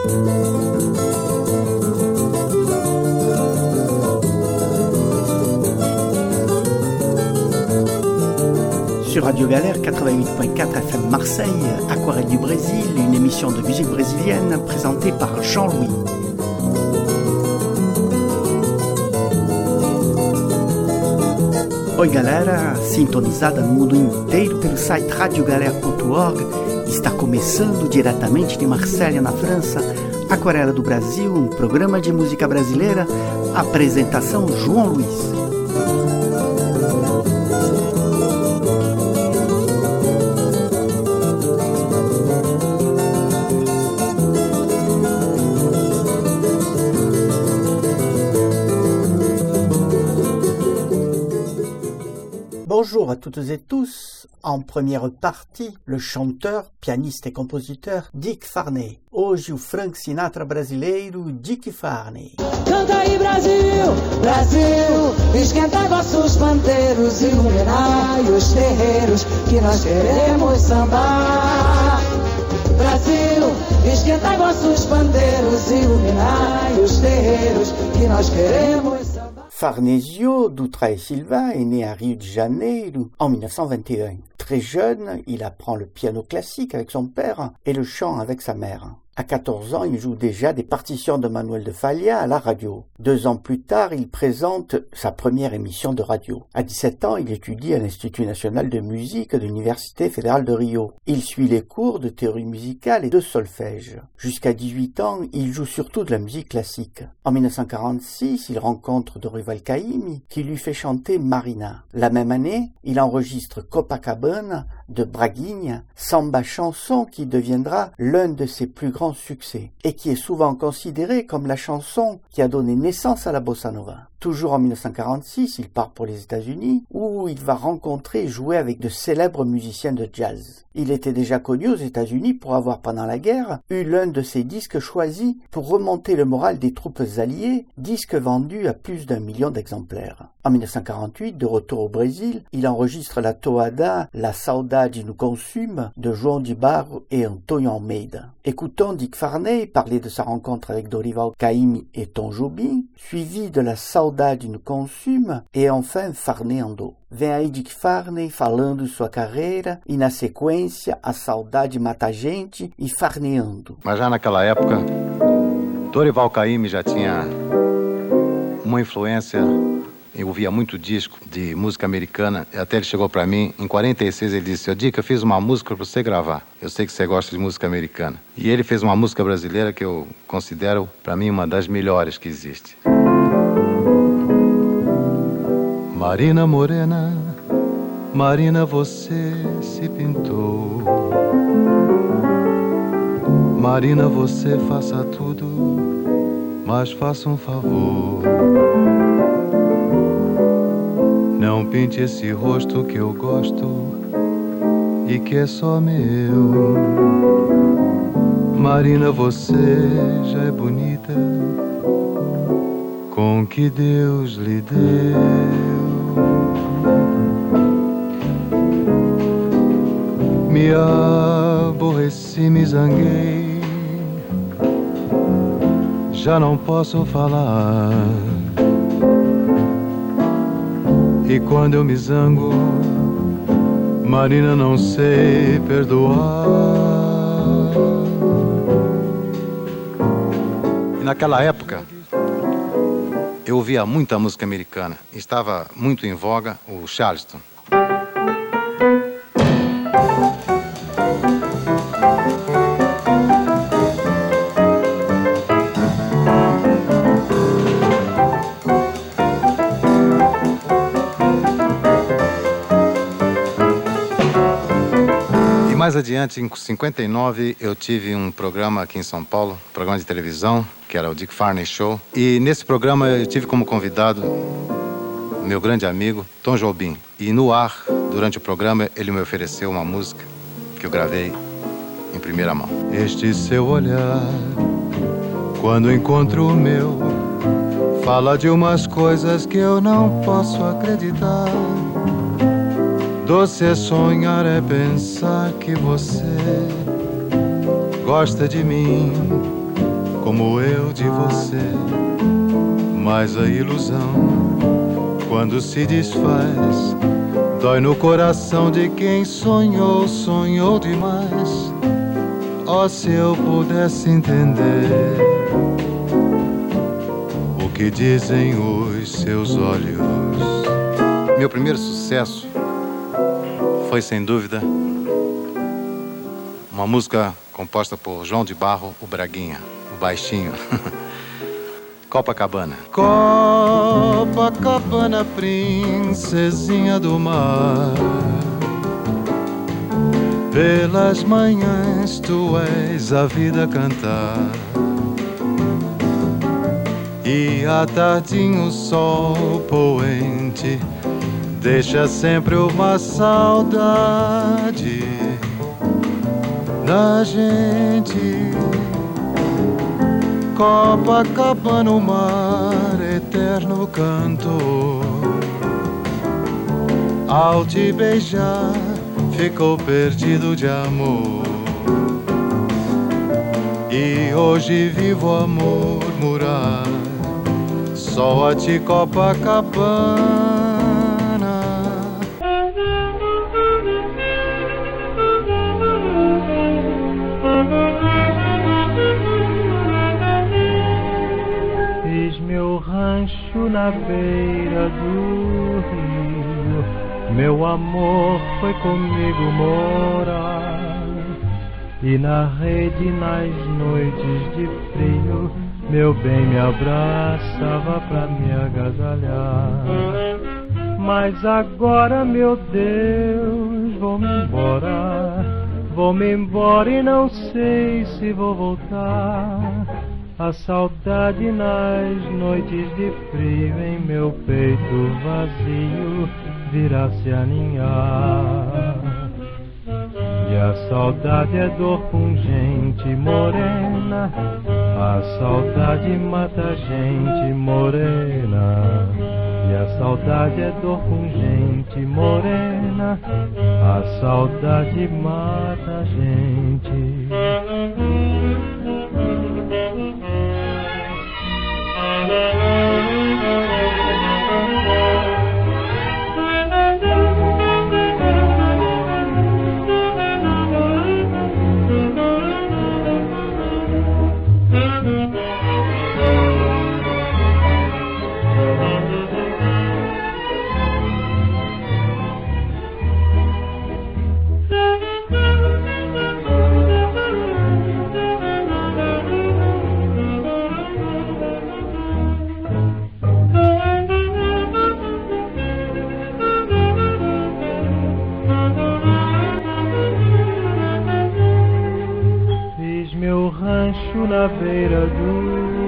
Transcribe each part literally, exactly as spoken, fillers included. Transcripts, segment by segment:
Sur Radio Galère quatre-vingt-huit point quatre F M Marseille, Aquarelle du Brésil, une émission de musique brésilienne présentée par Jean-Louis. Oi galera, sintonizada no mundo inteiro pelo site radio galera ponto org, está começando diretamente de Marselha, na França, Aquarela do Brasil, um programa de música brasileira, apresentação João Luiz. Bonjour à toutes et tous. En première partie, le chanteur, pianiste et compositeur Dick Farney. Hoje o Frank Sinatra brasileiro Dick Farney. Canta aí Brasil, Brasil, esquenta vossos pandeiros, iluminai os terreiros que nós queremos sambar. Brasil, esquentai vossos pandeiros, iluminai os terreiros que nós queremos sambar. Farnesio Dutra e Silva est né à Rio de Janeiro en mille neuf cent vingt et un. Très jeune, il apprend le piano classique avec son père et le chant avec sa mère. À quatorze ans, il joue déjà des partitions de Manuel de Falla à la radio. Deux ans plus tard, il présente sa première émission de radio. À dix-sept ans, il étudie à l'Institut national de musique de l'Université fédérale de Rio. Il suit les cours de théorie musicale et de solfège. Jusqu'à dix-huit ans, il joue surtout de la musique classique. En mille neuf cent quarante-six, il rencontre Dorival Caymmi qui lui fait chanter Marina. La même année, il enregistre Copacabana de Braguinha, samba chanson qui deviendra l'un de ses plus grands succès et qui est souvent considéré comme la chanson qui a donné naissance à la bossa nova. Toujours en mille neuf cent quarante-six, il part pour les États-Unis où il va rencontrer et jouer avec de célèbres musiciens de jazz. Il était déjà connu aux États-Unis pour avoir pendant la guerre eu l'un de ses disques choisis pour remonter le moral des troupes alliées, disque vendu à plus d'un million d'exemplaires. En mille neuf cent quarante-huit, de retour au Brésil, il enregistre la toada La Saudade nous consume de João de Barro et Antônio Almeida. Écoutons Dick Farney parler de sa rencontre avec Dorival Caymmi et Tom Jobim, suivi de La Saudade nous consume e enfin Farney andou. Vem aí Dick Farney falando sua carreira e na sequência A Saudade Mata a Gente e Farneando. Mas já naquela época, Dorival Caymmi já tinha uma influência. Eu ouvia muito disco de música americana, e até ele chegou para mim, em quarenta e seis ele disse: Dick, eu fiz uma música para você gravar, eu sei que você gosta de música americana. E ele fez uma música brasileira que eu considero, para mim, uma das melhores que existe. Marina Morena, Marina, você se pintou. Marina, você faça tudo, mas faça um favor. Não pinte esse rosto que eu gosto e que é só meu. Marina, você já é bonita com o que Deus lhe deu. Me aborreci, me zanguei, já não posso falar. E quando eu me zango, Marina, não sei perdoar. E naquela época, eu ouvia muita música americana. Estava muito em voga o Charleston. Mais adiante, em cinquenta e nove, eu tive um programa aqui em São Paulo, um programa de televisão, que era o Dick Farney Show. E nesse programa eu tive como convidado meu grande amigo, Tom Jobim. E no ar, durante o programa, ele me ofereceu uma música que eu gravei em primeira mão. Este seu olhar, quando encontro o meu, fala de umas coisas que eu não posso acreditar. Doce é sonhar, é pensar que você gosta de mim como eu de você. Mas a ilusão, quando se desfaz, dói no coração de quem sonhou, sonhou demais. Oh, se eu pudesse entender o que dizem os seus olhos. Meu primeiro sucesso foi, sem dúvida, uma música composta por João de Barro, o Braguinha, o baixinho. Copacabana. Copacabana, princesinha do mar, pelas manhãs tu és a vida cantar, e à tardinha o sol poente deixa sempre uma saudade da gente. Copacabana, o mar eterno cantor, ao te beijar ficou perdido de amor, e hoje vivo a murmurar só a ti, Copacabana. Meu rancho na beira do rio, meu amor foi comigo morar, e na rede nas noites de frio, meu bem me abraçava pra me agasalhar. Mas agora, meu Deus, vou-me embora, vou-me embora e não sei se vou voltar. A saudade nas noites de frio em meu peito vazio virá se aninhar. E a saudade é dor pungente, morena, a saudade mata a gente, morena. E a saudade é dor pungente, morena, a saudade mata a gente. Na beira do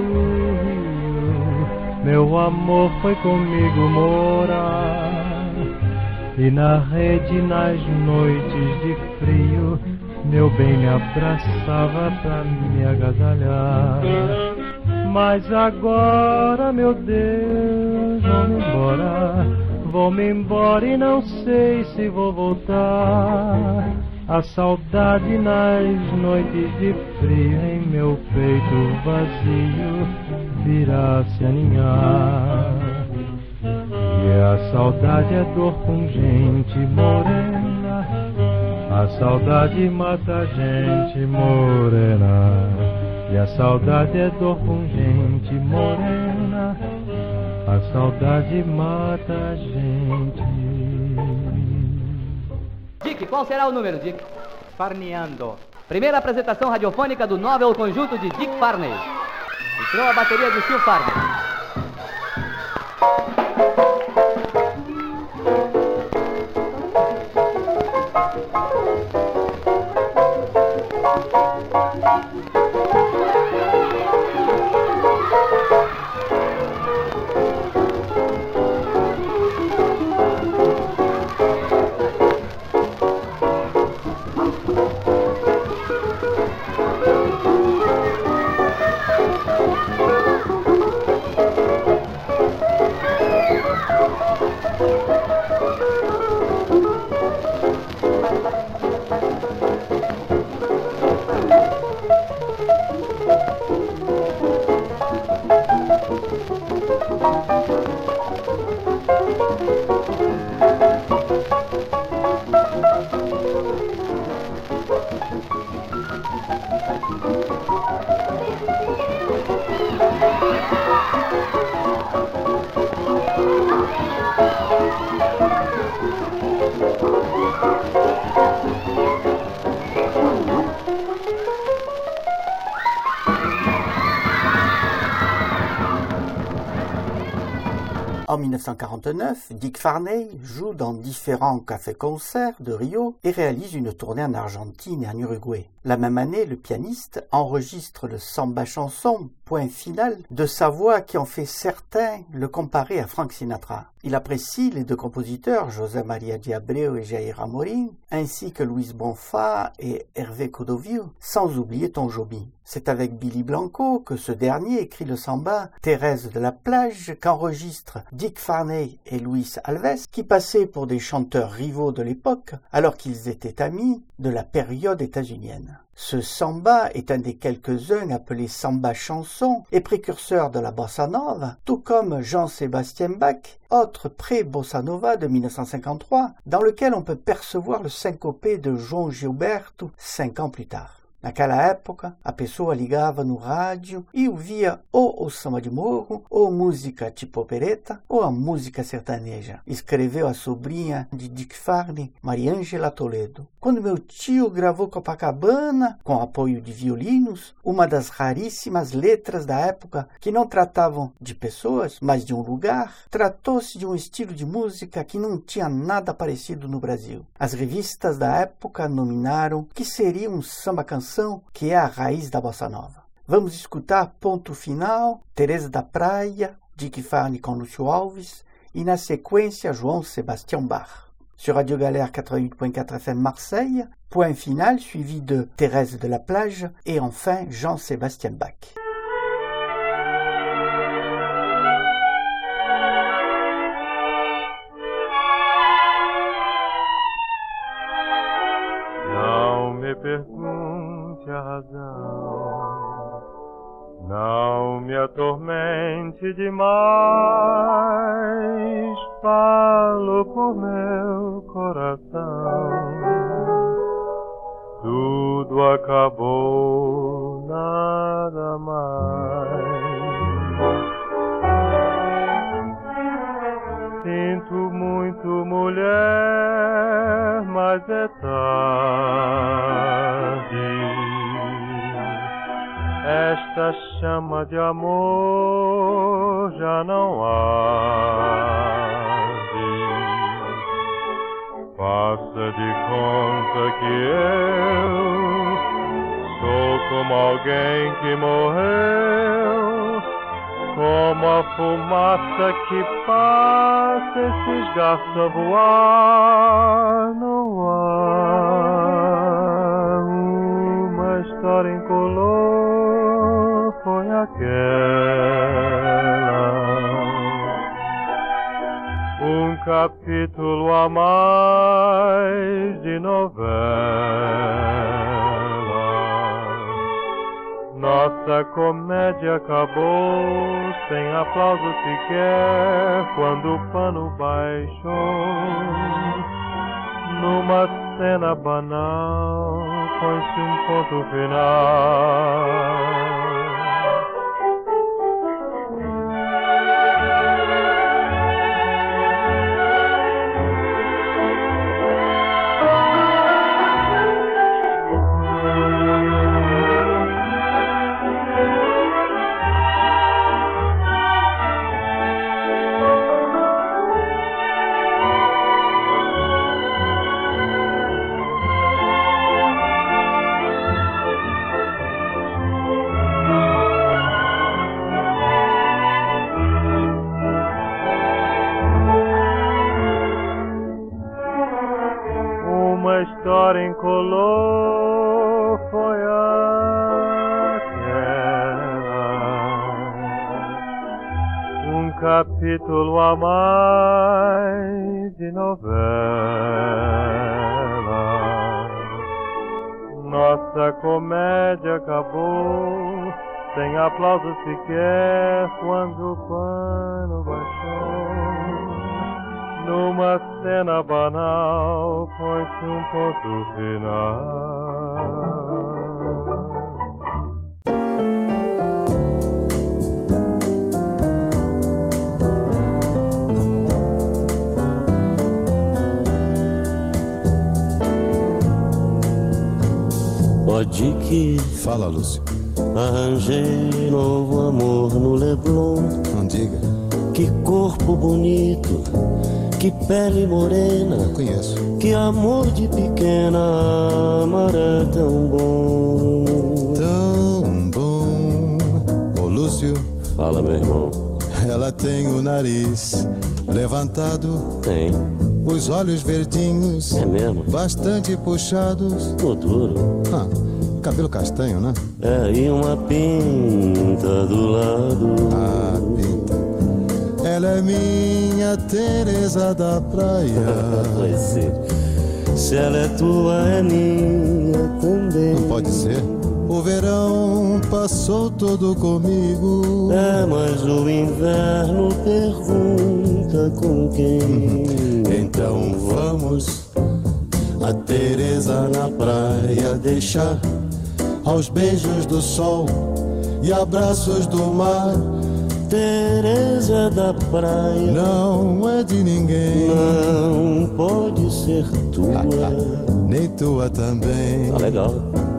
rio, meu amor foi comigo morar, e na rede nas noites de frio, meu bem me abraçava pra me agasalhar. Mas agora, meu Deus, vou-me embora, vou-me embora e não sei se vou voltar. A saudade nas noites de frio em meu peito vazio virá se aninhar. E a saudade é dor pungente, morena, a saudade mata a gente, morena. E a saudade é dor pungente, morena, a saudade mata a gente. Dick, qual será o número, Dick? Farneando. Primeira apresentação radiofônica do novel conjunto de Dick Farney. Entrou a bateria de Phil Farney. En mille neuf cent quarante-neuf, Dick Farney joue dans différents cafés-concerts de Rio et réalise une tournée en Argentine et en Uruguay. La même année, le pianiste enregistre le samba chanson, point final, de sa voix qui en fait certains le comparer à Frank Sinatra. Il apprécie les deux compositeurs, José Maria de Abreu et Jair Amorim, ainsi que Luis Bonfa et Hervé Cordovil, sans oublier Tom Jobim. C'est avec Billy Blanco que ce dernier écrit le samba Thérèse de la plage qu'enregistrent Dick Farney et Luis Alves, qui passaient pour des chanteurs rivaux de l'époque, alors qu'ils étaient amis de la période états-unienne. Ce samba est un des quelques-uns appelés samba chanson et précurseur de la bossa nova, tout comme Jean-Sébastien Bach, autre pré-bossa nova de mille neuf cent cinquante-trois, dans lequel on peut percevoir le syncopé de João Gilberto cinq ans plus tard. Naquela época, a pessoa ligava no rádio e ouvia ou o samba de morro, ou música tipo opereta, ou a música sertaneja, escreveu a sobrinha de Dick Farney, Mariângela Toledo. Quando meu tio gravou Copacabana, com apoio de violinos, uma das raríssimas letras da época que não tratavam de pessoas, mas de um lugar, tratou-se de um estilo de música que não tinha nada parecido no Brasil. As revistas da época nominaram que seria um samba-canção que é a raiz da bossa nova. Vamos escutar Ponto Final, Teresa da Praia, Dick Farney com Lúcio Alves e na sequência João Sebastião Bach. Sur Radio Galère quatre-vingt-huit point quatre F M Marseille, Point Final suivi de Thérèse de la Plage et enfin Jean-Sébastien Bach. Não me pergunte a razão, não me atormente demais, falo por meu coração, tudo acabou, nada mais. Sinto muito, mulher, mas é tarde. Esta chama de amor já não arde. Faça de conta que eu sou como alguém que morreu, como a fumaça que passa e se esgarça a voar no ar. Uma história incolor foi aquela, um capítulo a mais de novela. Nossa comédia acabou sem aplauso sequer, quando o pano baixou. Numa cena banal, põe-se um ponto final. História incolor foi aquela, um capítulo a mais de novela. Nossa comédia acabou sem aplauso sequer, quando o pano baixou. Numa cena banal, põe-se um ponto final. Pode que Fala, Lúcio. arranjei novo amor no Leblon, Não diga. Que corpo bonito, que pele morena. Conheço. Que amor de pequena, amar é tão bom. Tão bom. Ô Lúcio. Fala, meu irmão. Ela tem o nariz levantado. Tem. Os olhos verdinhos. É mesmo? Bastante puxados. Tô duro. Ah, cabelo castanho, né? É, e uma pinta do lado. Ah, pinta. Ela é minha Teresa da praia. Vai ser. Se ela é tua, é minha também. Não pode ser. O verão passou todo comigo. É, mas o inverno pergunta com quem. Então vamos a Teresa na praia deixar aos beijos do sol e abraços do mar. Teresa da praia não é de ninguém. Não pode ser tua. Nem tua também. Tá legal.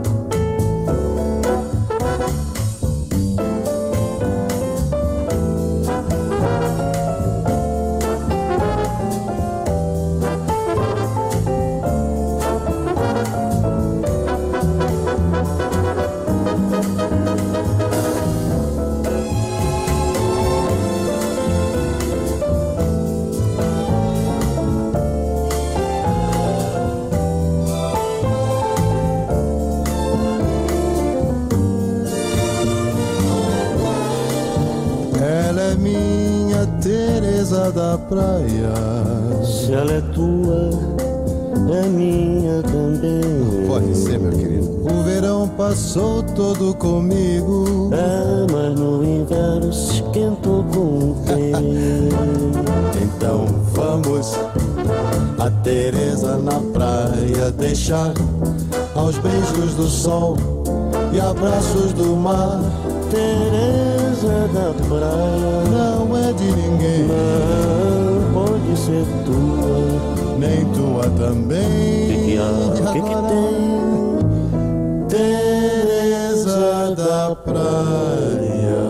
Da praia. Se ela é tua, é minha também. Pode ser, meu querido. O verão passou todo comigo. É, mas no inverno se esquentou com o tempo. Então vamos a Teresa na praia deixar aos beijos do sol e abraços do mar. Teresa da praia não é de ninguém. Não pode ser tua, nem tua também. Que que há? Que que tem? Teresa da praia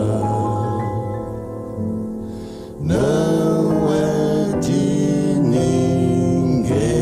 não é de ninguém.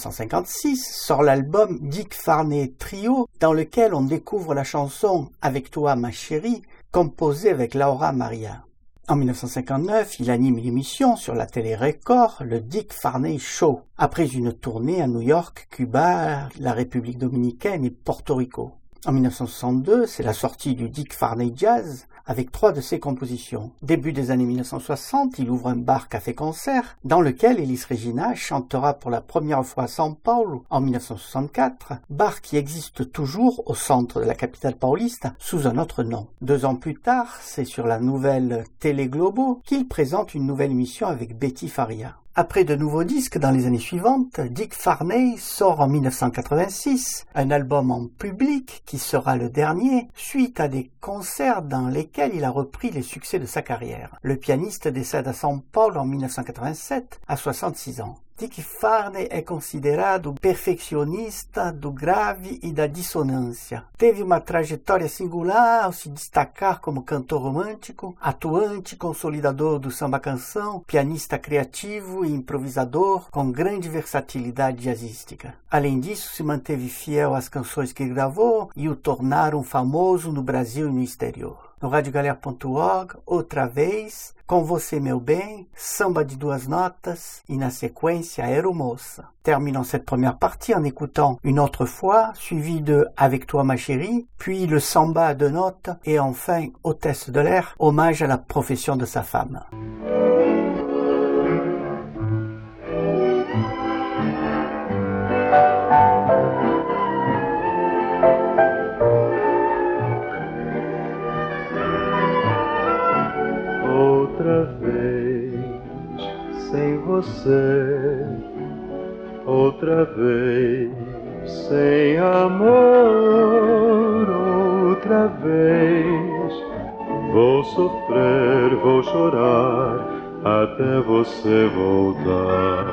cent cinquante-six sort l'album Dick Farney Trio, dans lequel on découvre la chanson « Avec toi ma chérie » composée avec Laura Maria. En mille neuf cent cinquante-neuf, il anime une émission sur la télé Record, le Dick Farney Show, après une tournée à New York, Cuba, la République dominicaine et Porto Rico. En mille neuf cent soixante-deux, c'est la sortie du Dick Farney Jazz, avec trois de ses compositions. Début des années mille neuf cent soixante, il ouvre un bar café-concert dans lequel Elis Regina chantera pour la première fois à São Paulo en mille neuf cent soixante-quatre, bar qui existe toujours au centre de la capitale pauliste sous un autre nom. Deux ans plus tard, c'est sur la nouvelle Télé Globo qu'il présente une nouvelle émission avec Betty Faria. Après de nouveaux disques dans les années suivantes, Dick Farney sort en mille neuf cent quatre-vingt-six un album en public qui sera le dernier suite à des concerts dans lesquels il a repris les succès de sa carrière. Le pianiste décède à São Paulo en mille neuf cent quatre-vingt-sept à soixante-six ans. Dick Farney é considerado perfeccionista do grave e da dissonância. Teve uma trajetória singular ao se destacar como cantor romântico, atuante, consolidador do samba-canção, pianista criativo e improvisador com grande versatilidade jazzística. Além disso, se manteve fiel às canções que gravou e o tornaram famoso no Brasil e no exterior. No rádio galera ponto org, outra vez, Com Você Meu Bem, Samba de Duas Notas et na séquência Aeromoça. Terminons cette première partie en écoutant Une autre fois, suivi de Avec toi ma chérie, puis le samba à deux notes et enfin Hôtesse de l'air, hommage à la profession de sa femme. Outra vez sem você, outra vez sem amor, outra vez vou sofrer, vou chorar até você voltar.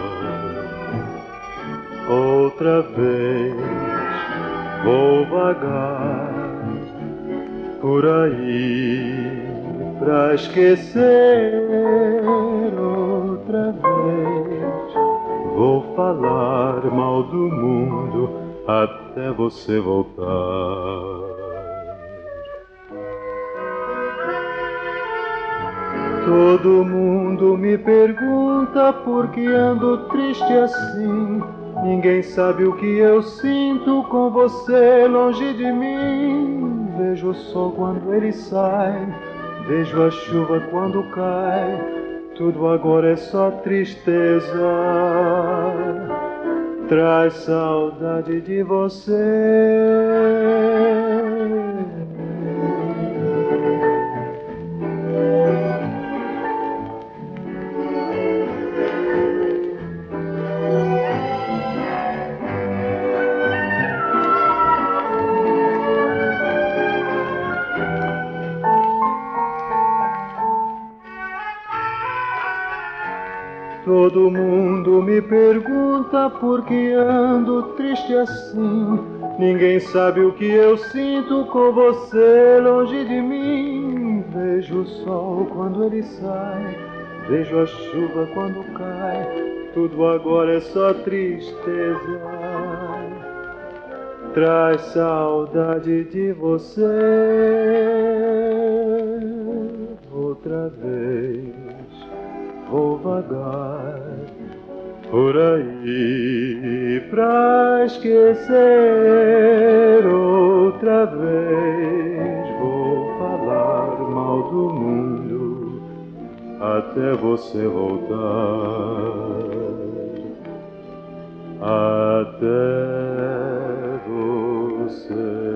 Outra vez vou vagar por aí pra esquecer. Outra vez vou falar mal do mundo até você voltar. Todo mundo me pergunta por que ando triste assim. Ninguém sabe o que eu sinto com você longe de mim. Vejo o sol quando ele sai, vejo a chuva quando cai, tudo agora é só tristeza. Traz saudade de você. Todo mundo me pergunta por que ando triste assim. Ninguém sabe o que eu sinto com você longe de mim. Vejo o sol quando ele sai, vejo a chuva quando cai, tudo agora é só tristeza. Traz saudade de você. Outra vez vou vagar por aí pra esquecer. Outra vez vou falar mal do mundo até você voltar. Até você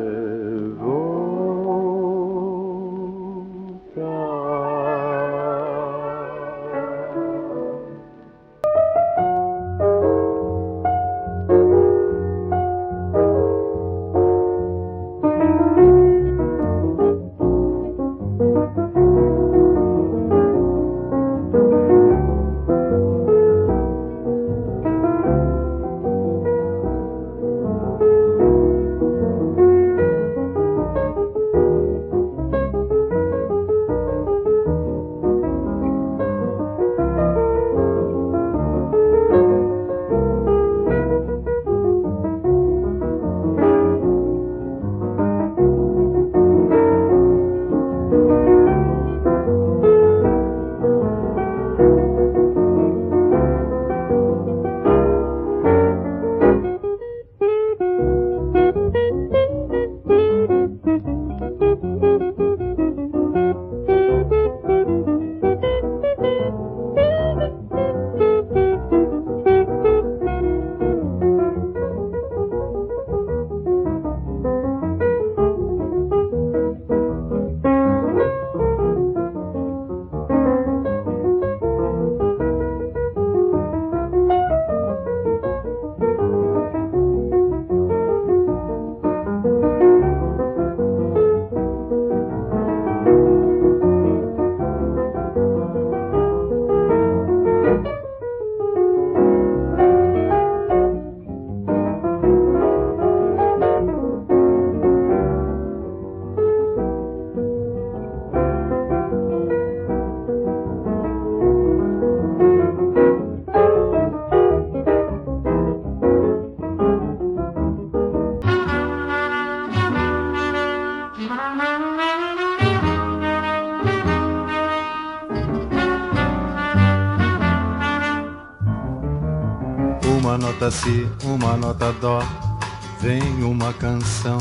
nota si, uma nota dó, vem uma canção,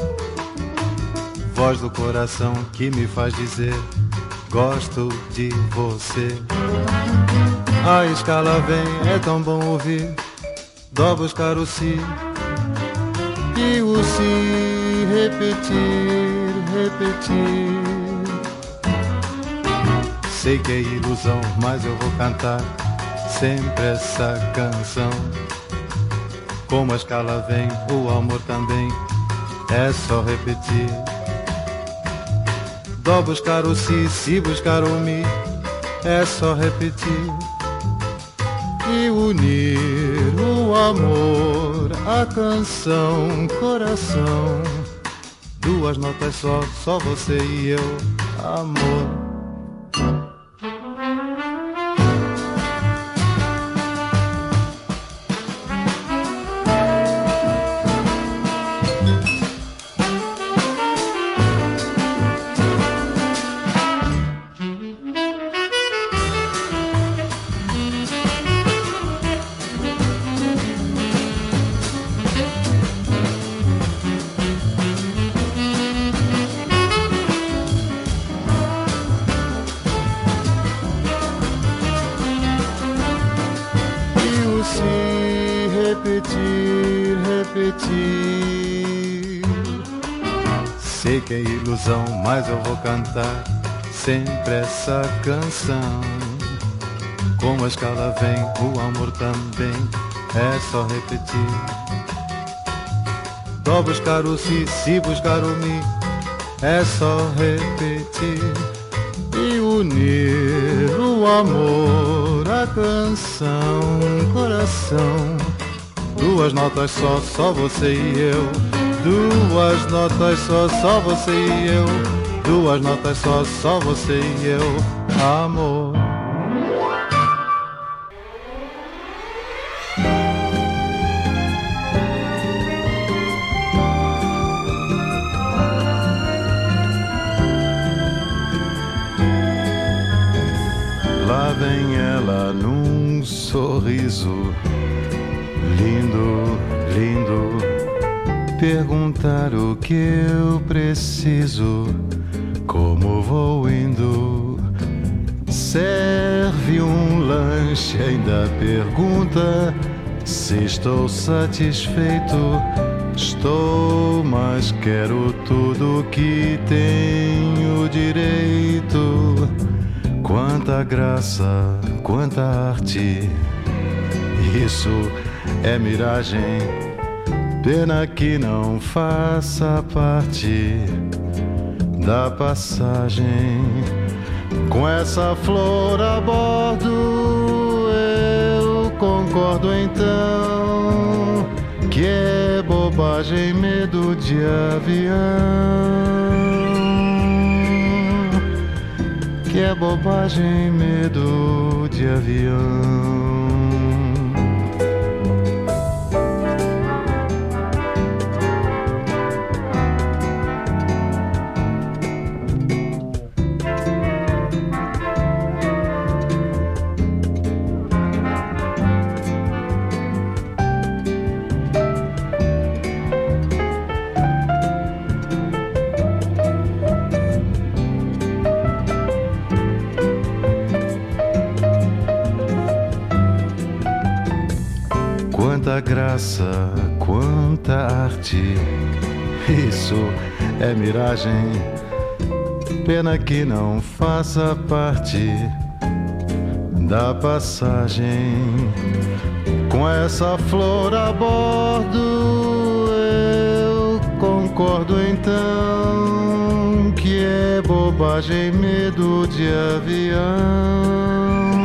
voz do coração que me faz dizer gosto de você. A escala vem, é tão bom ouvir, dó buscar o si, e o si repetir, repetir. Sei que é ilusão, mas eu vou cantar sempre essa canção. Como a escala vem, o amor também, é só repetir. Dó buscar o si, si buscar o mi, é só repetir. E unir o amor, a canção, coração. Duas notas só, só você e eu, amor. Sei que é ilusão, mas eu vou cantar sempre essa canção. Como a escala vem, o amor também, é só repetir. Dó buscar o si, si buscar o mi, é só repetir. E unir o amor, a canção, coração. Duas notas só, só você e eu. Duas notas só, só você e eu. Duas notas só, só você e eu, amor. Lá vem ela num sorriso lindo, lindo. Perguntar o que eu preciso, como vou indo. Serve um lanche, ainda pergunta se estou satisfeito. Estou, mas quero tudo que tenho direito. Quanta graça, quanta arte, isso é miragem. Pena que não faça parte da passagem. Com essa flor a bordo eu concordo então que é bobagem medo de avião, que é bobagem medo de avião. Quanta graça, quanta arte, isso é miragem. Pena que não faça parte da passagem. Com essa flor a bordo eu concordo então que é bobagem medo de avião,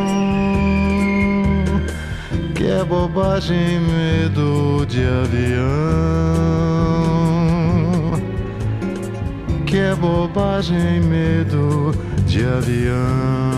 que é bobagem medo de avião, que é bobagem medo de avião.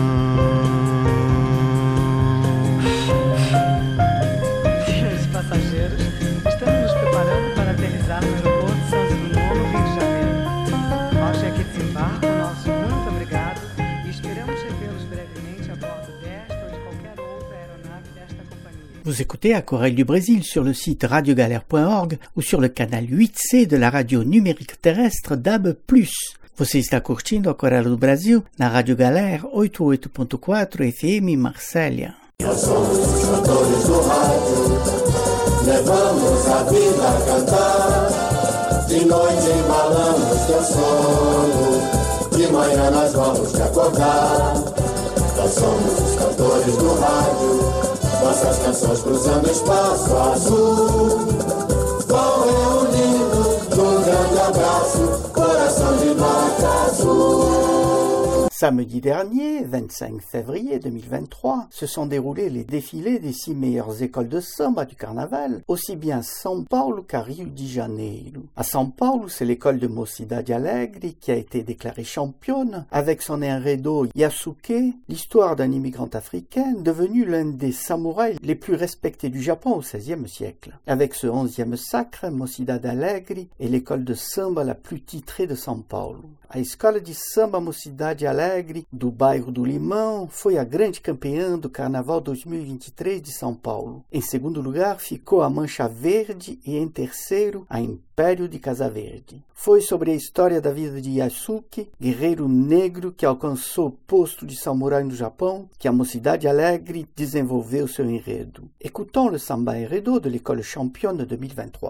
Senhores passageiros, estamos nos preparando para aterrissar no aeroporto de Santos Dumont, no Rio de Janeiro. Ao cheque de desembarque, nosso muito obrigado e esperamos revê-los brevemente a bordo desta ou de qualquer outra aeronave desta companhia. Vous écoutez Aquarelle du Brésil sur le site radio galère point org ou sur le canal huit C de la radio numérique terrestre D A B plus. Você está curtindo Aquarela do Brasil na Rádio Galera oitenta e oito ponto quatro F M Marsella. Nós somos os cantores do rádio, levamos a vida a cantar. De noite embalamos teu sono, de manhã nós vamos te acordar. Nós somos os cantores do rádio, nossas canções cruzando espaço azul. Vão reunindo num grande abraço, coração de nota azul. Samedi dernier, vingt-cinq février deux mille vingt-trois, se sont déroulés les défilés des six meilleures écoles de samba du carnaval, aussi bien à São Paulo qu'à Rio de Janeiro. À São Paulo, c'est l'école de Mocidade Alegre qui a été déclarée championne avec son enredo Yasuke, l'histoire d'un immigrant africain devenu l'un des samouraïs les plus respectés du Japon au seizième siècle. Avec ce onzième sacre, Mocidade Alegre est l'école de samba la plus titrée de São Paulo. A escola de samba Mocidade Alegre, do bairro do Limão, foi a grande campeã do Carnaval dois mil e vinte e três de São Paulo. Em segundo lugar ficou a Mancha Verde e em terceiro a Império de Casa Verde. Foi sobre a história da vida de Yasuke, guerreiro negro que alcançou o posto de samurai no Japão, que a Mocidade Alegre desenvolveu seu enredo. Écoutons le samba enredo de l'école championne de deux mille vingt-trois.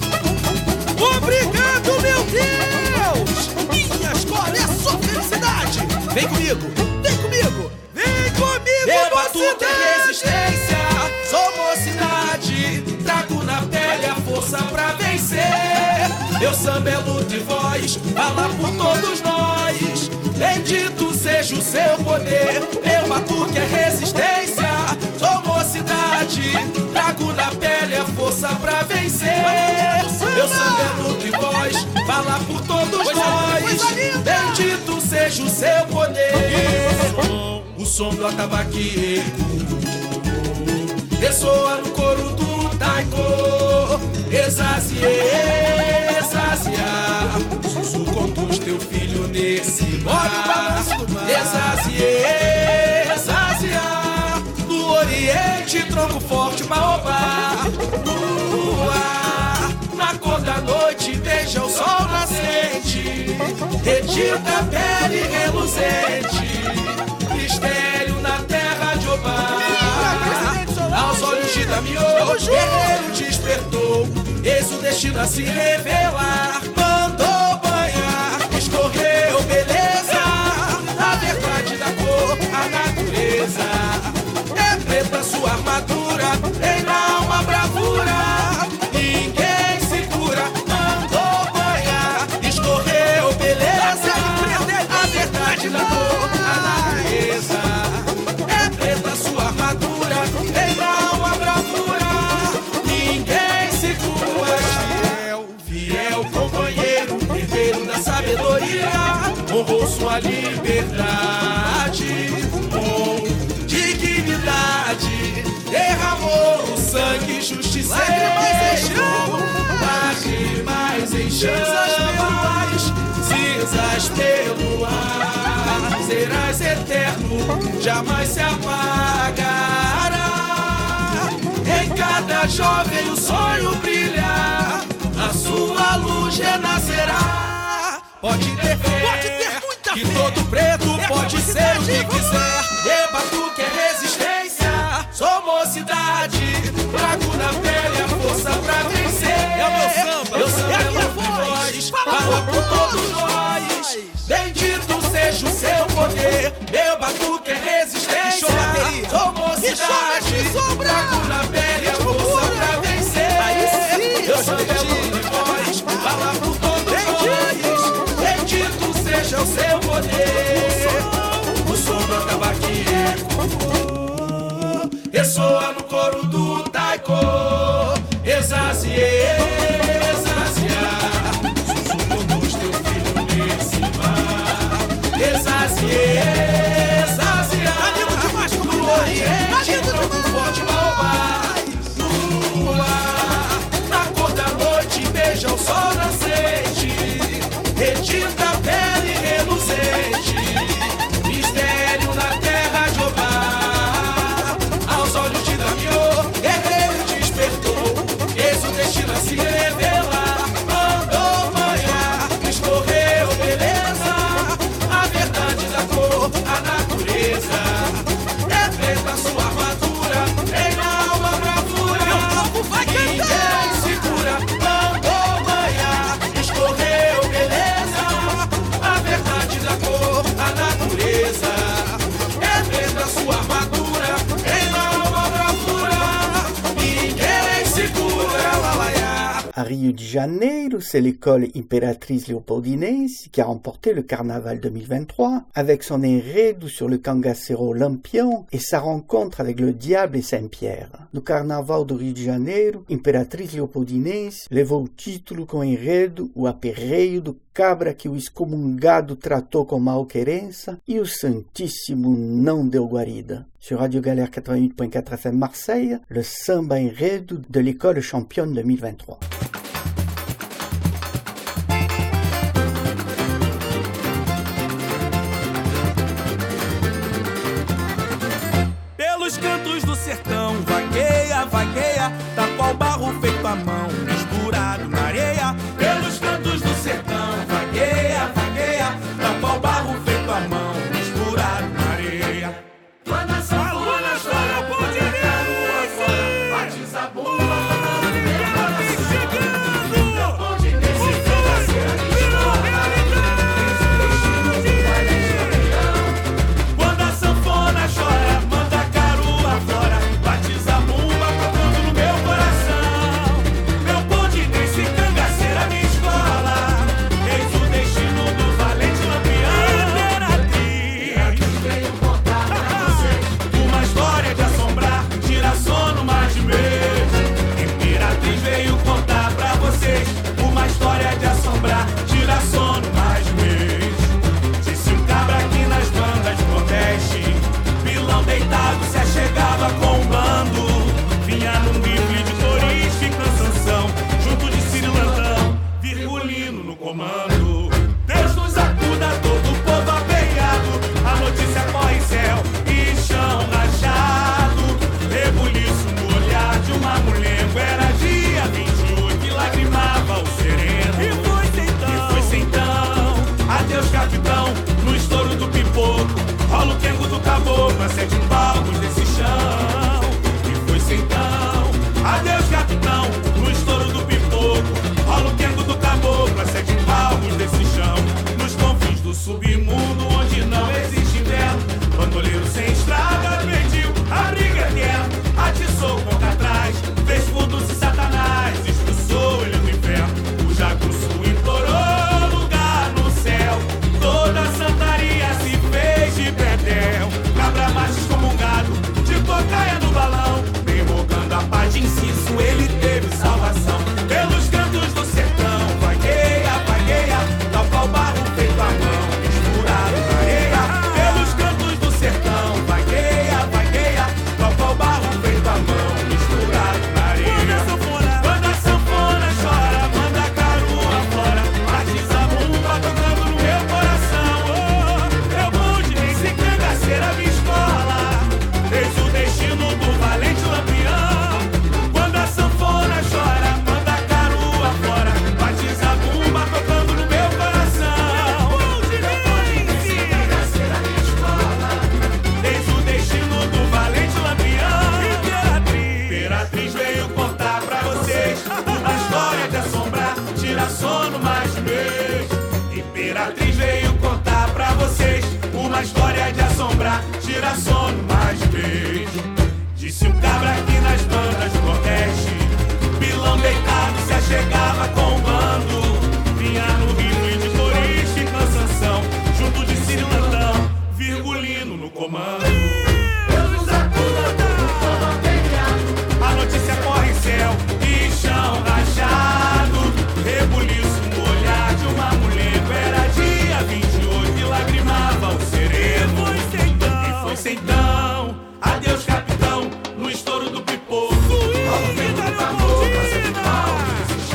Obrigado, meu Deus! Minha escola é só felicidade! Vem comigo, vem comigo, vem comigo! Eu batuque a resistência, sou mocidade, trago na pele a força pra vencer. Meu samba é luta e voz, fala por todos nós. Bendito seja o seu poder. Meu batuque é resistência, sou mocidade, trago na pele a força pra vencer. Meu samba é luta e voz, fala por todos nós. Bendito seja o seu poder. O som do atabaque ressoa no coro do taiko. Exaziê, exazia, Suzu conduz teu filho nesse mar. Exaziê, exazia, no oriente tronco forte baobá. No ar, na cor da noite veja o sol nascente, redita a pele reluzente, mistério na terra de Obá. Aos olhos de Damiô, guerreiro despertou, eis o destino a se revelar. Mandou banhar, escorreu beleza, a verdade da cor, a natureza. É preta sua armadura, tem na alma bravura, ninguém segura. Mandou banhar, escorreu beleza, a verdade da cor, a natureza. É preta sua armadura, tem na alma bravura, ninguém segura. Fiel, fiel companheiro, herdeiro da sabedoria, honrou sua liberdade com dignidade, derramou o sangue justiceiro, lágrimas em chamas, cinzas pelo ar, serás eterno, jamais se apagará. Em cada jovem o sonho brilha, a sua luz renascerá. Pode ter fé, pode ter muita que fé. Todo preto é pode ser o que quiser. E batuque é resistência, sou mocidade, trago na pele a força pra vencer. É o meu samba, meu samba é a minha voz, fala por todos nós. Bendito seja o seu poder, meu batuque é resistência, sou mocidade, trago na pele a força pra vencer. Meu samba é luta e voz, fala por todos nós. Bendito seja o seu poder. O som do atabaque ressoa no coro do taiko. Exaziê, exazia, Suzu conduz teu filho nesse mar. À Rio de Janeiro, c'est l'école Imperatriz Leopoldinense qui a remporté le carnaval deux mille vingt-trois avec son enredo sur le cangaceiro Lampião et sa rencontre avec le diable et Saint-Pierre. No carnaval do Rio de Janeiro, Imperatriz Leopoldinense levou o título com enredo O Aperreio do Cabra que o excomungado tratou com malquerença e o Santíssimo não deu guarida. Sur Radio Galère quatre-vingt-huit point quatre F M Marseille, le samba enredo de l'école championne deux mille vingt-trois. Pelos cantos do sertão, vagueia, vagueia, tá qual barro feito à mão, misturado na areia. Pelos cantos do sertão, vagueia, vagueia, tá qual barro feito à mão, misturado na areia. Quando a sanfona chora, pode vir, bate a bomba, tira sono mais mês. Disse um cabra aqui nas bandas do Nordeste, pilão deitado se achegava com um bando. Vinha num rifle de corista e canção, junto de cirilantão, virgulino no comando. Deus nos acuda, todo o povo apeado, a notícia corre céu e chão rachado. Rebuliço no olhar de uma mulher, era dia vinte e oito que lagrimava o sereno. Adeus capitão, no estouro do pipoco, rola o quengo do caboclo, a sete palmos desse chão. E foi-se então, adeus capitão, no estouro do pipoco, rola o quengo do caboclo, a sete palmos desse chão. Nos confins do submundo, onde não existe inverno, bandoleiro sem estrada pediu a briga eterna. Atiçou contra trás, fez fundo se Satanás, expulsou ele do inferno. O jagunço implorou lugar no céu, toda a santaria se fez de perdel. Cabra macho excomungado, de cocaia no balão, derrogando a paz de inciso, ele teve salvação. Pelos cantos do sertão, vagueia, vagueia, tal qual barro feito à mão, misturado na areia. Pelos cantos do sertão, vagueia, vagueia, tal qual barro feito à mão, misturado na areia. Quando a sanfona chora, manda a carua fora, bate a bomba tocando no meu coração. Oh, eu pude nem se cangaceira minha escola, eis o destino do valente lampião. Quando a sanfona chora, manda a carua fora, bate a bomba tocando no meu coração. Eu pude nem se cangaceira minha escola, eis o destino do valente lampião. Imperatriz, Imperatriz veio contar pra vocês uma história de assombrar, tira sono mais de mês. Imperatriz veio contar pra vocês uma história de assombrar, tira sono mais de mês. Disse um cabra aqui nas bandas do Nordeste, pilão deitado se achegava com um bando. Vinha no rifle de corista e canção, junto de cirilantão, virgulino no comando. Deus nos acuda, todo povo apeado, a notícia corre em céu e chão rachado. Rebuliço no olhar de uma mulher, era dia vinte e oito e lagrimava o sereno. E foi-se então, adeus capitão, no estouro do pipoco, rola o vento do caboclo, a sete palmos desse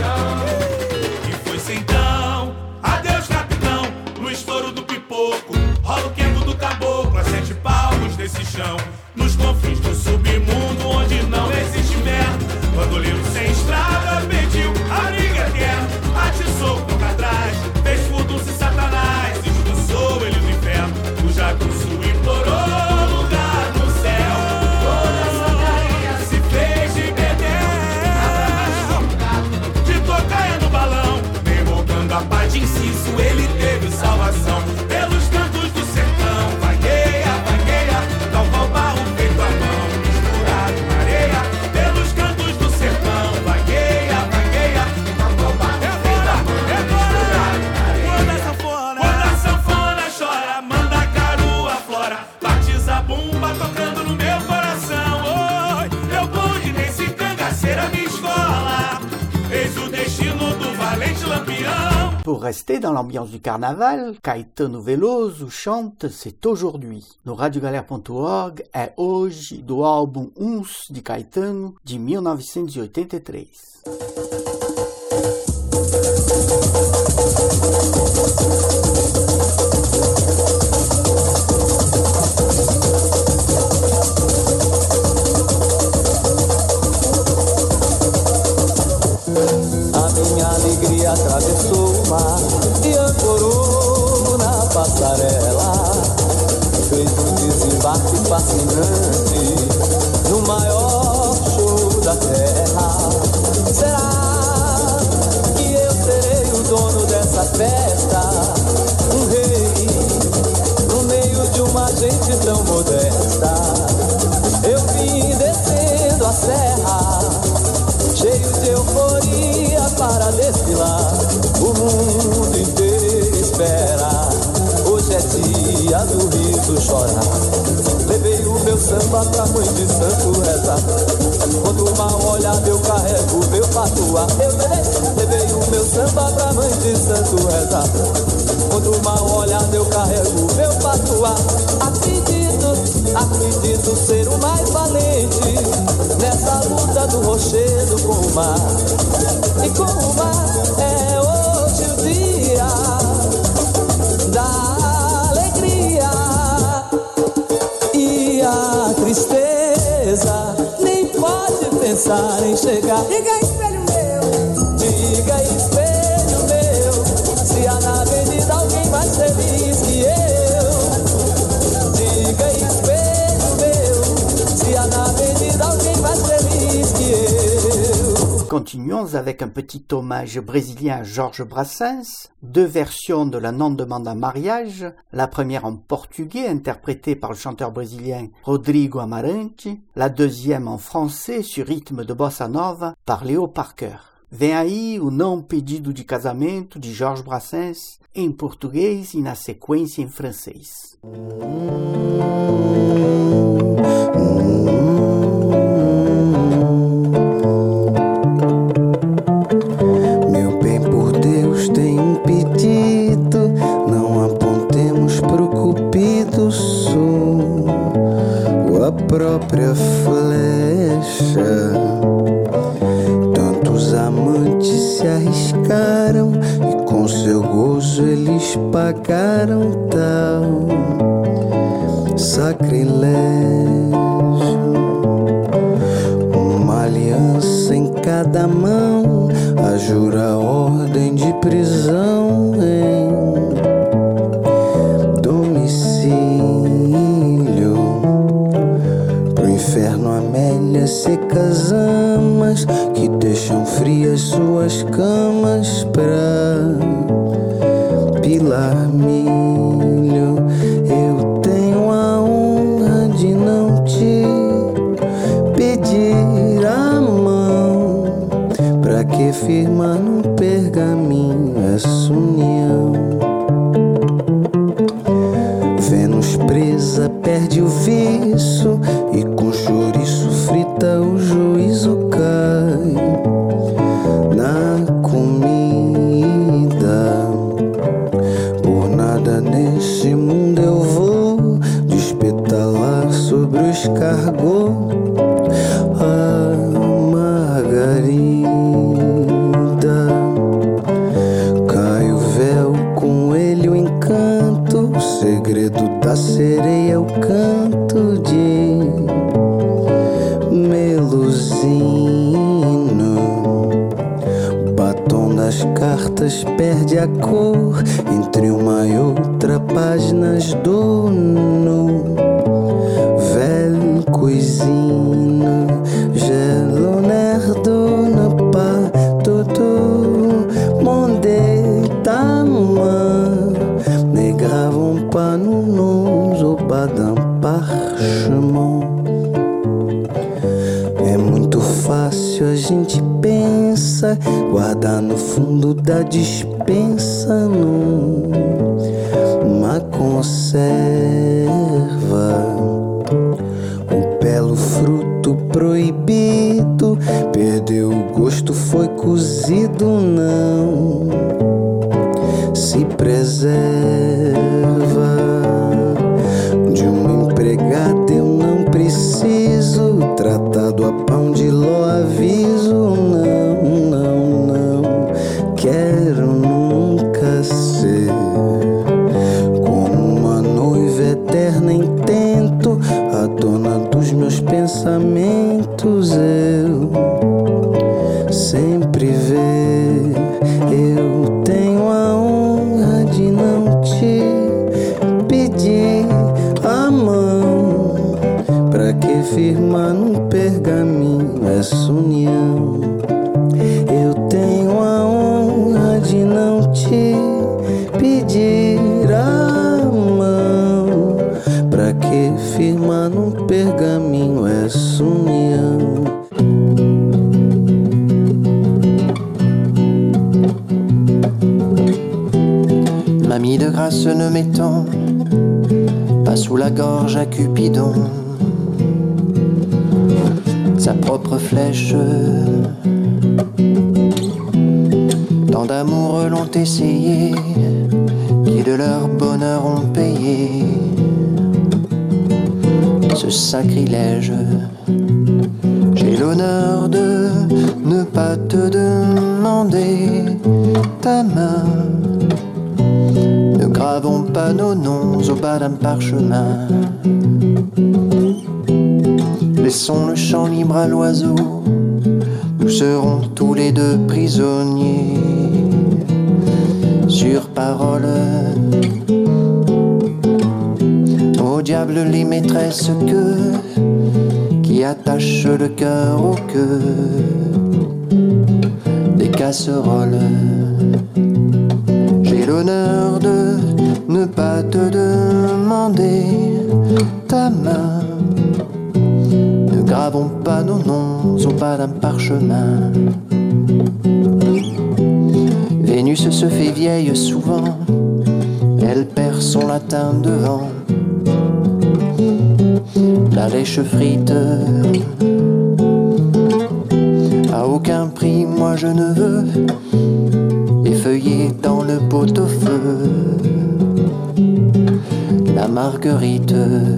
chão. E foi-se então, adeus capitão, no estouro do pipoco, rola o quengo do caboclo, a sete palmos desse chão. Nos confins do submundo, onde não existe inverno, bandoleiro sem estrada pediu a briga eterna. Atiçou contra trás, fez fundo se Satanás, expulsou ele do inferno. O jagunço implorou lugar no céu, toda a santaria se fez de bedel. De tocaia no balão, derrogando a paz de inciso, ele teve salvação. Pelos cantos do sertão, vagueia, vagueia, tal qual barro feito à mão, misturado na areia. Pelos cantos do sertão, vagueia, vagueia, Lampião. Pour rester dans l'ambiance du carnaval, Caetano Veloso chante C'est aujourd'hui. No radio galera ponto org é hoje do álbum Uns de Caetano de mil novecentos e oitenta e três. Atravessou o mar e ancorou na passarela. Fez um desembarque fascinante no maior show da terra. Será que eu serei o dono dessa festa? Um rei no meio de uma gente tão modesta. Eu vim descendo a serra, cheio de euforia para desfilar. O mundo inteiro espera. Hoje é dia do riso chorar. Levei o meu samba pra mãe de santo rezar. Quando mal olhado eu carrego o meu patuá. Eu levei, levei o meu samba pra mãe de santo rezar. Quando mal olhado eu carrego o meu patuá. Acredito, acredito ser o mais valente nessa luta do rochedo com o mar. E com o mar é hoje o dia da alegria. E a tristeza nem pode pensar em chegar. Diga, espelho meu, diga, espelho meu, se há na avenida alguém mais feliz que eu. Diga, espelho meu, se há na avenida alguém mais feliz que eu. Continuons avec un petit hommage brésilien à Georges Brassens, deux versions de La Non demande un mariage, la première en portugais interprétée par le chanteur brésilien Rodrigo Amarante, la deuxième en français sur rythme de bossa nova par Léo Parker. Vem aí o Não Pedido de Casamento de Georges Brassens em português e na sequência em francês. Própria flecha. Tantos amantes se arriscaram e com seu gozo eles pagaram tal sacrilégio. Uma aliança em cada mão, a jura ordem de prisão em inferno, Amélia, secas amas que deixam frias suas camas pra pilar milho. Eu tenho a honra de não te pedir a mão, pra que firmar num pergaminho essa união? Vênus presa perde o viço e com chouriço frita o juízo cai na comida. Por nada nesse mundo eu vou despetalar sobre o escargot a margarida. Cai o véu, com ele o encanto, o segredo da sereia, o canto de Melusino. O batom das cartas perde a cor entre uma e outra páginas do nu. Velho coisino, gelo nerdo na pá, tudo monde tama, negravam pano nos ou badam parchemont. É muito fácil, a gente pensa, guardar no fundo da despensa numa conserva. O belo fruto proibido perdeu o gosto, foi cozido, não reserva de uma empregada eu não preciso, tratado a pão de ló aviso, não, não, não quero nunca ser como uma noiva eterna intento, a dona dos meus pensamentos eu sempre ver. Eu tenho a honra de não te pedir a mão, pra que firmar num pergaminho essa união. Eu tenho a honra de não te pedir a mão, pra que firmar num pergaminho essa união. Mamie de grâce, ne mettons pas sous la gorge à Cupidon sa propre flèche. Tant d'amoureux l'ont essayé, qui de leur bonheur ont payé ce sacrilège. J'ai l'honneur de ne pas te demander ta main. Ne gravons pas nos noms au bas d'un parchemin. Laissons le champ libre à l'oiseau, nous serons tous les deux prisonniers. Sur parole, au diable les maîtresses que qui attachent le cœur au queue des casseroles. J'ai l'honneur de ne pas te demander ta main. Ne gravons pas nos noms au bas d'un parchemin. Vénus se fait vieille souvent, elle perd son latin devant la lèche frite. À aucun prix, moi je ne veux effeuiller dans le pot-au-feu la marguerite.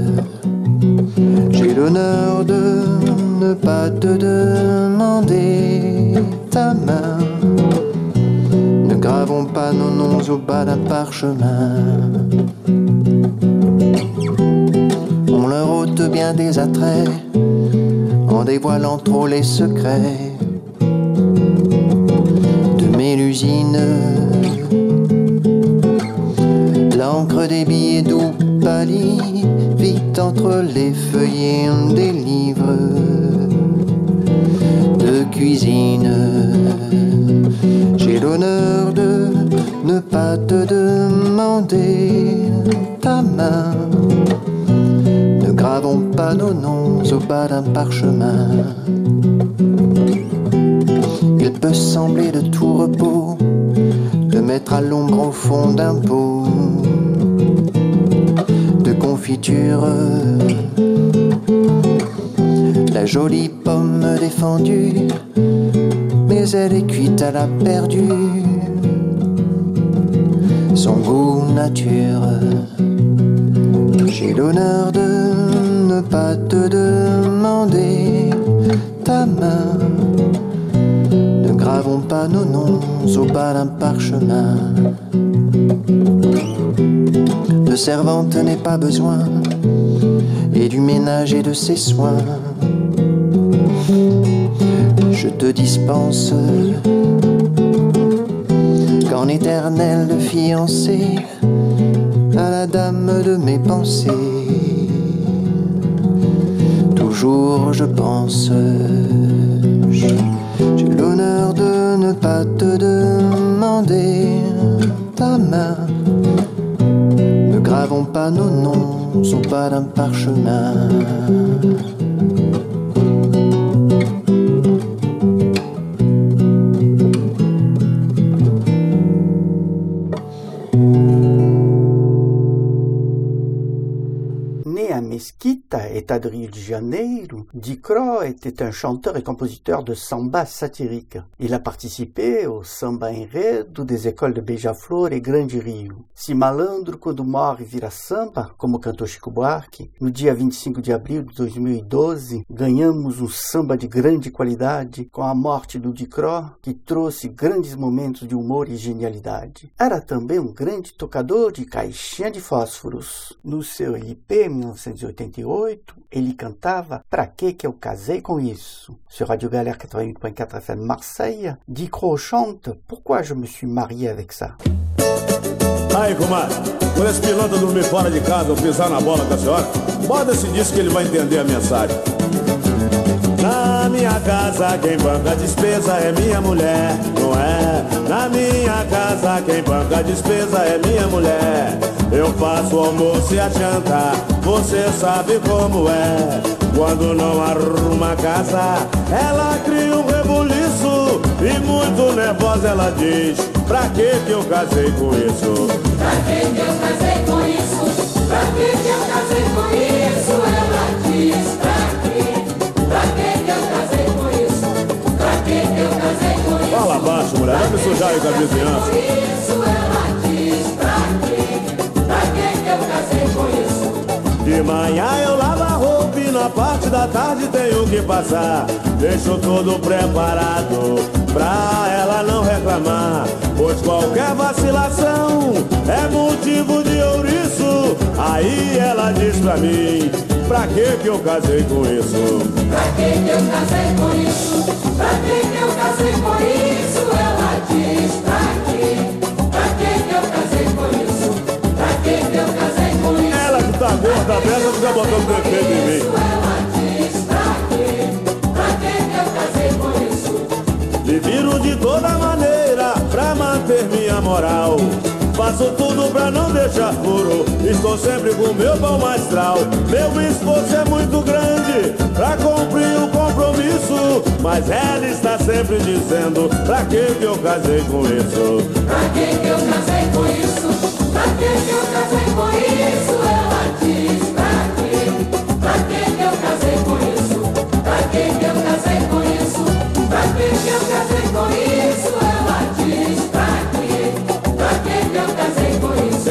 J'ai l'honneur de ne pas te demander ta main. Ne gravons pas nos noms au bas d'un parchemin. On leur ôte bien des attraits en dévoilant trop les secrets de Mélusine. L'encre des billets doux pâlit vite entre les feuillets des livres de cuisine. J'ai l'honneur de ne pas te demander ta main. Ne gravons pas nos noms au bas d'un parchemin. Il peut sembler de tout repos de mettre à l'ombre au fond d'un pot de confiture la jolie pomme défendue, mais elle est cuite à la perdue, son goût nature. J'ai l'honneur de ne pas te demander ta main. Ne gravons pas nos noms au bas d'un parchemin. De servante n'est pas besoin, et du ménage et de ses soins. Je te dispense qu'en éternel fiancé à la dame de mes pensées. Toujours je pense, j'ai l'honneur de ne pas te demander ta main. Ne gravons pas nos noms au bas d'un parchemin. Mesquita, État de Rio de Janeiro, Dicró était un chanteur et compositeur de samba satirique. Il a participé au samba enredo des écoles de Beija-Flor e Grande Rio. Se malandro quando morre vira samba, como cantou Chico Buarque, no dia vinte e cinco de abril de dois mil e doze, ganhamos um samba de grande qualidade com a morte do Dicró, que trouxe grandes momentos de humor e genialidade. Era também um grande tocador de caixinha de fósforos. No seu L P, mil novecentos e oitenta e oito, ele cantava Pra que que eu casei com isso? Sur Radio Galère quatre-vingt-huit point quatre F M Marseille, Dicró chante Pourquoi je me suis marié avec ça. Aí, comadre, quando esse pilantra dormir fora de casa ou pisar na bola com a senhora, bota esse disco que ele vai entender a mensagem. Na minha casa quem banca a despesa é minha mulher, não é? Na minha casa quem banca a despesa é minha mulher. Eu faço o almoço e a janta, você sabe como é. Quando não arruma a casa, ela cria um rebuliço e muito nervosa ela diz: pra que que eu casei com isso? Pra que que eu casei com isso? Pra que que eu casei com isso? Ela diz: pra que? Pra que que eu casei com isso? Pra que que eu casei com isso? Fala baixo, mulher, vai me sujar aí com a vizinhança. Isso ela diz: pra que? Pra que que eu casei com isso? De manhã eu lavo a roupa e na parte da tarde tenho que passar. Deixo tudo preparado pra ela não reclamar, pois qualquer vacilação é motivo de ouriço. Aí ela diz pra mim: pra que que eu casei com isso? Pra que que eu casei com isso? Pra que que eu casei com isso? Ela diz: pra que? Pra que que eu casei com isso? Pra que que eu casei com isso? Ela que tá gorda, dessa fica botando defeito em mim. Ela diz: pra que? Pra que que eu casei com isso? Me viro de toda maneira pra manter minha moral. Faço tudo pra não deixar furo, estou sempre com meu pão astral. Meu esforço é muito grande pra cumprir o compromisso, mas ela está sempre dizendo: pra que que eu casei com isso? Pra que que eu casei com isso? Pra que que eu casei com isso? Ela diz: pra que? Pra que que eu casei com isso? Pra que que eu casei com isso? Pra que que eu casei com isso? Ela diz: pra que? Pra que que eu casei com isso?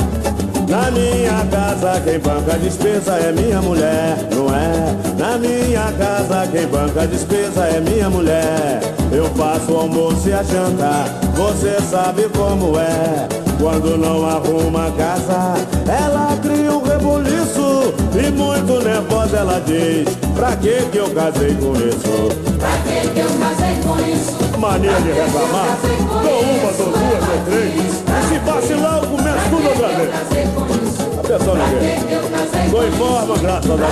Na minha casa quem banca a despesa é minha mulher, não é? Na minha casa quem banca a despesa é minha mulher. Eu faço o almoço e a janta, você sabe como é. Quando não arruma a casa, ela cria um rebuliço e muito nervosa ela diz: pra que que eu casei com isso? Pra que que eu casei com isso? Mania de reclamar, dou uma, dou duas, dou três, e se vacilar eu começo tudo outra vez. A pessoa não vê. Tô em forma, graças a Deus.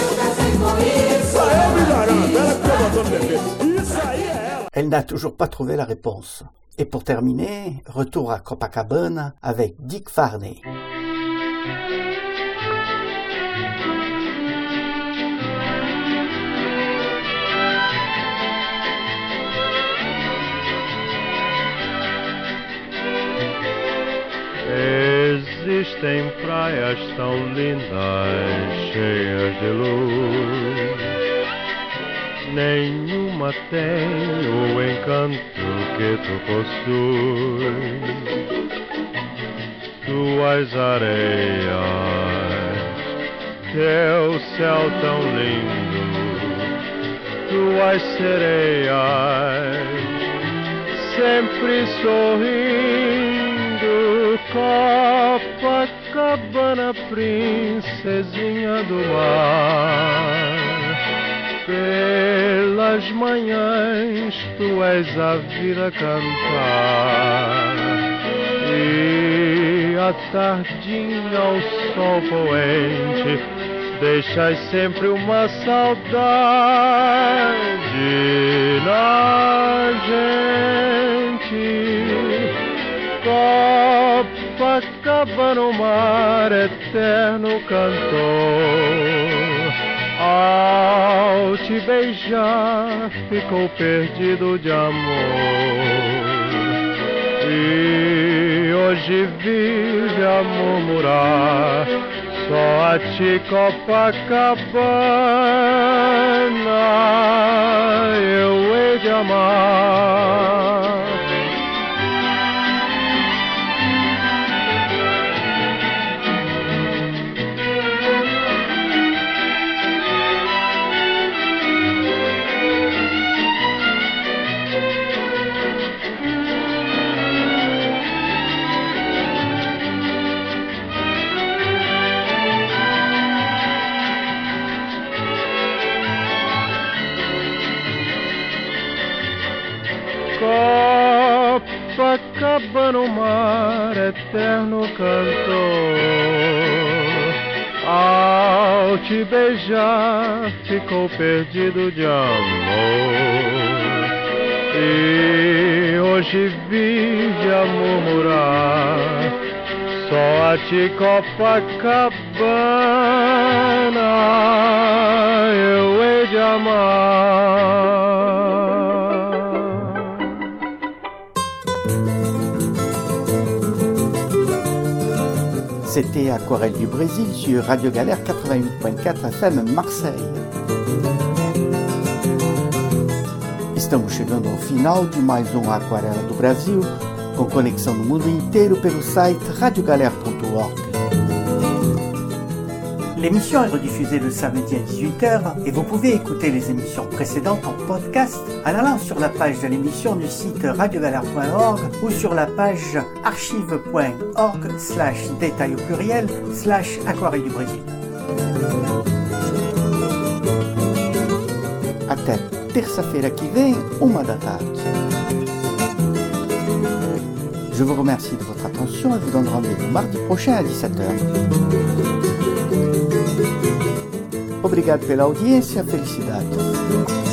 Isso aí eu me garanto, ela que tá botando defeito. Isso aí é ela. Elle n'a toujours pas trouvé la réponse. Et pour terminer, retour à Copacabana avec Dick Varney. Existem praias tão lindas, cheias de luz. Nenhuma tem o encanto que tu possuis. Tuas areias, teu céu tão lindo, tuas sereias, sempre sorrindo. Copacabana, princesinha do mar. Pelas manhãs tu és a vida cantar, e à tardinha ao sol poente deixas sempre uma saudade na gente. Copacabana, o mar eterno cantor, ao te beijar ficou perdido de amor, e hoje vive a murmurar Só a ti, Copacabana, eu hei de amar. Copacabana, o mar eterno cantor, ao te beijar ficou perdido de amor, e hoje vive a murmurar, só a ti, Copacabana, eu hei de amar. C'était Aquarelle du Brésil sur Radio Galère quatre-vingt-huit point quatre F M Marseille. Estamos chegando ao final de mais um Aquarela do Brasil, com conexão no mundo inteiro pelo site radio galère ponto org. L'émission est rediffusée le samedi à dix-huit heures et vous pouvez écouter les émissions précédentes en podcast en allant sur la page de l'émission du site radio galère point org ou sur la page archive point org slash détail au pluriel slash aquarelle du Brésil. Até terça-feira que vem, uma da tarde. Je vous remercie de votre attention et vous donne rendez-vous mardi prochain à dix-sept heures. Obrigado pela audiência, felicidades.